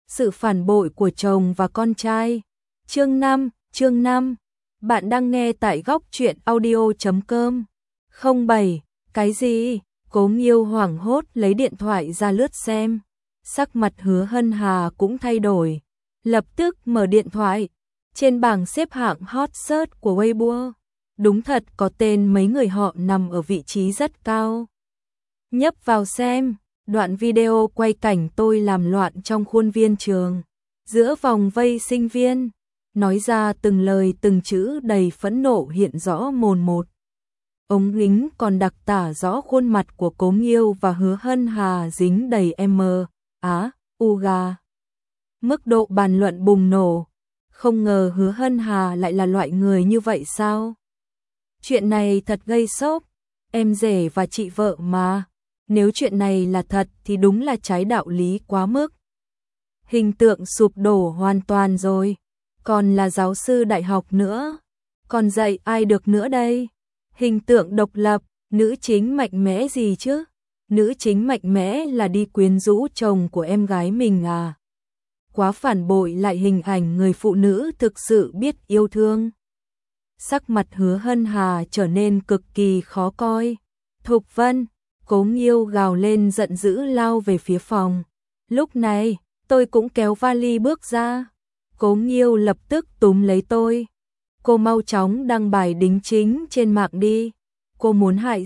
Sự phản bội của chồng và con trai. Chương 5. Bạn đang nghe tại góc truyện audio.com. 07. Cái gì? Cố Nghiêu hoảng hốt lấy điện thoại ra lướt xem. Sắc mặt Hứa Hân Hà cũng thay đổi. Lập tức mở điện thoại. Trên bảng xếp hạng hot search của Weibo, đúng thật có tên mấy người họ nằm ở vị trí rất cao. Nhấp vào xem. Đoạn video quay cảnh tôi làm loạn trong khuôn viên trường, giữa vòng vây sinh viên, nói ra từng lời từng chữ đầy phẫn nộ hiện rõ mồn một. Ống kính còn đặc tả rõ khuôn mặt của Cố Nghiêu và Hứa Hân Hà dính đầy uga. Mức độ bàn luận bùng nổ. Không ngờ Hứa Hân Hà lại là loại người như vậy sao? Chuyện này thật gây sốc. Em rể và chị vợ mà. Nếu chuyện này là thật thì đúng là trái đạo lý quá mức. Hình tượng sụp đổ hoàn toàn rồi. Còn là giáo sư đại học nữa. Còn dạy ai được nữa đây? Hình tượng độc lập, nữ chính mạnh mẽ gì chứ? Nữ chính mạnh mẽ là đi quyến rũ chồng của em gái mình à? Quá phản bội lại hình ảnh người phụ nữ thực sự biết yêu thương. Sắc mặt Hứa Hân Hà trở nên cực kỳ khó coi. Thục Vân, Cố Nghiêu gào lên giận dữ lao về phía phòng. Lúc này, tôi cũng kéo vali bước ra. Cố Nghiêu lập tức túm lấy tôi. Cô mau chóng đăng bài đính chính trên mạng đi. Cô muốn hại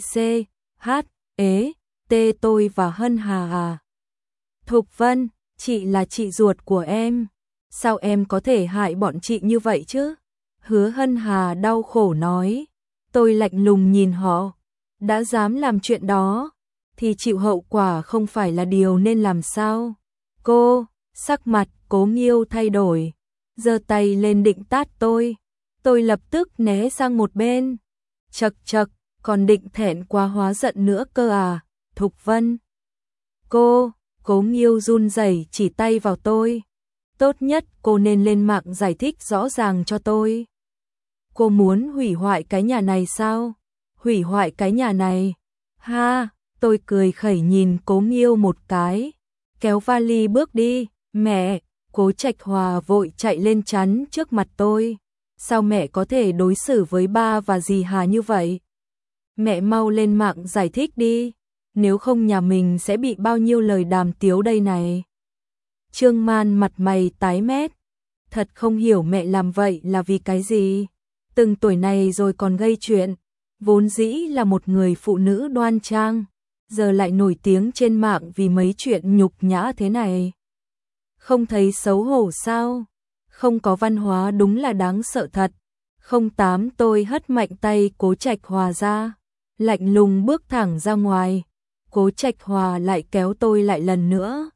T tôi và Hân Hà à? Thục Vân, chị là chị ruột của em. Sao em có thể hại bọn chị như vậy chứ? Hứa Hân Hà đau khổ nói. Tôi lạnh lùng nhìn họ. Đã dám làm chuyện đó thì chịu hậu quả không phải là điều nên làm sao? Cô, sắc mặt Cố Nghiêu thay đổi, giơ tay lên định tát tôi. Tôi lập tức né sang một bên. Chậc, còn định thẹn quá hóa giận nữa cơ à? Thục Vân. Cố Nghiêu run rẩy chỉ tay vào tôi. Tốt nhất cô nên lên mạng giải thích rõ ràng cho tôi. Cô muốn hủy hoại cái nhà này sao? Hủy hoại cái nhà này? Ha, tôi cười khẩy nhìn Cố Nghiêu một cái. Kéo vali bước đi. Mẹ, Cố Trạch Hòa vội chạy lên chắn trước mặt tôi. Sao mẹ có thể đối xử với ba và dì Hà như vậy? Mẹ mau lên mạng giải thích đi. Nếu không nhà mình sẽ bị bao nhiêu lời đàm tiếu đây này. Trương Man mặt mày tái mét. Thật không hiểu mẹ làm vậy là vì cái gì. Từng tuổi này rồi còn gây chuyện. Vốn dĩ là một người phụ nữ đoan trang, giờ lại nổi tiếng trên mạng vì mấy chuyện nhục nhã thế này. Không thấy xấu hổ sao? Không có văn hóa đúng là đáng sợ thật. 08 tôi hất mạnh tay Cố Trạch Hòa ra, lạnh lùng bước thẳng ra ngoài. Cố Trạch Hòa lại kéo tôi lại lần nữa.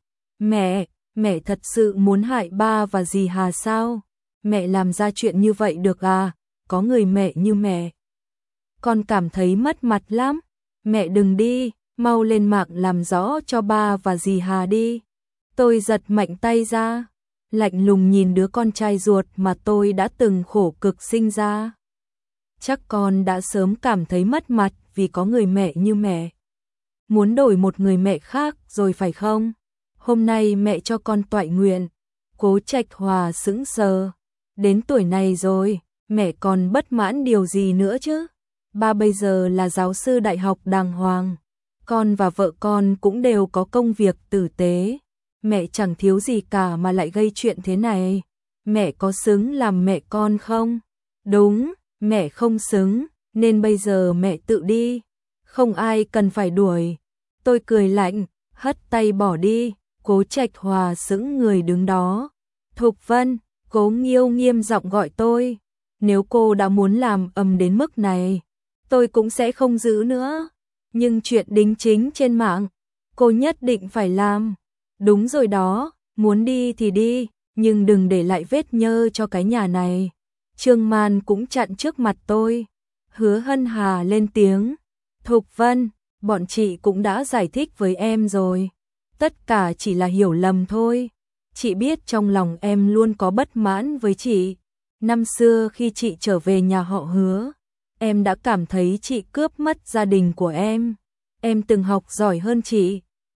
Mẹ thật sự muốn hại ba và dì Hà sao? Mẹ làm ra chuyện như vậy được à? Có người mẹ như mẹ. Con cảm thấy mất mặt lắm. Mẹ đừng đi, mau lên mạng làm rõ cho ba và dì Hà đi. Tôi giật mạnh tay ra, lạnh lùng nhìn đứa con trai ruột mà tôi đã từng khổ cực sinh ra. Chắc con đã sớm cảm thấy mất mặt vì có người mẹ như mẹ. Muốn đổi một người mẹ khác rồi phải không? Hôm nay mẹ cho con toại nguyện. Cố Trạch Hòa sững sờ. Đến tuổi này rồi, mẹ còn bất mãn điều gì nữa chứ? Ba bây giờ là giáo sư đại học đàng hoàng. Con và vợ con cũng đều có công việc tử tế. Mẹ chẳng thiếu gì cả mà lại gây chuyện thế này. Mẹ có xứng làm mẹ con không? Đúng, mẹ không xứng, nên bây giờ mẹ tự đi. Không ai cần phải đuổi. Tôi cười lạnh, hất tay bỏ đi. Cố Trạch Hòa sững người đứng đó. Thục Vân, Cố Nghiêu nghiêm giọng gọi tôi. Nếu cô đã muốn làm ầm đến mức này, tôi cũng sẽ không giữ nữa. Nhưng chuyện đính chính trên mạng, cô nhất định phải làm. Đúng rồi đó, muốn đi thì đi, nhưng đừng để lại vết nhơ cho cái nhà này. Trương Man cũng chặn trước mặt tôi. Hứa Hân Hà lên tiếng. Thục Vân, bọn chị cũng đã giải thích với em rồi. Tất cả chỉ là hiểu lầm thôi. Chị biết trong lòng em luôn có bất mãn với chị. Năm xưa khi chị trở về nhà họ Hứa, em đã cảm thấy chị cướp mất gia đình của em. Em từng học giỏi hơn chị,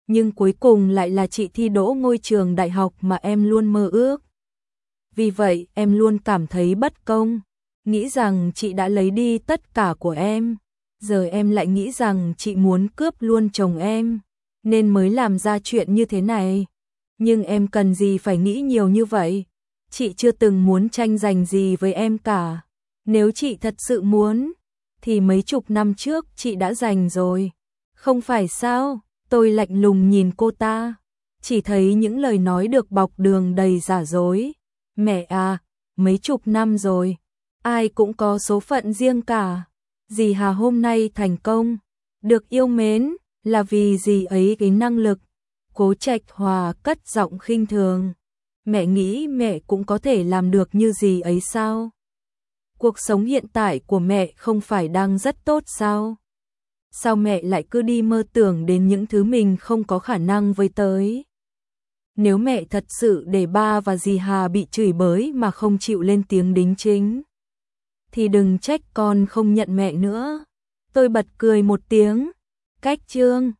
nhưng cuối cùng lại là chị thi đỗ ngôi trường đại học mà em luôn mơ ước. Vì vậy em luôn cảm thấy bất công, nghĩ rằng chị đã lấy đi tất cả của em. Giờ em lại nghĩ rằng chị muốn cướp luôn chồng em, nên mới làm ra chuyện như thế này. Nhưng em cần gì phải nghĩ nhiều như vậy? Chị chưa từng muốn tranh giành gì với em cả. Nếu chị thật sự muốn, thì mấy chục năm trước chị đã giành rồi. Không phải sao? Tôi lạnh lùng nhìn cô ta, chỉ thấy những lời nói được bọc đường đầy giả dối. Mẹ à, mấy chục năm rồi, ai cũng có số phận riêng cả. Dì Hà hôm nay thành công, được yêu mến, là vì dì ấy cái năng lực. Cố Trạch Hòa cất giọng khinh thường. Mẹ nghĩ mẹ cũng có thể làm được như dì ấy sao? Cuộc sống hiện tại của mẹ không phải đang rất tốt sao? Sao mẹ lại cứ đi mơ tưởng đến những thứ mình không có khả năng với tới? Nếu mẹ thật sự để ba và dì Hà bị chửi bới mà không chịu lên tiếng đính chính, thì đừng trách con không nhận mẹ nữa. Tôi bật cười một tiếng. Cách chương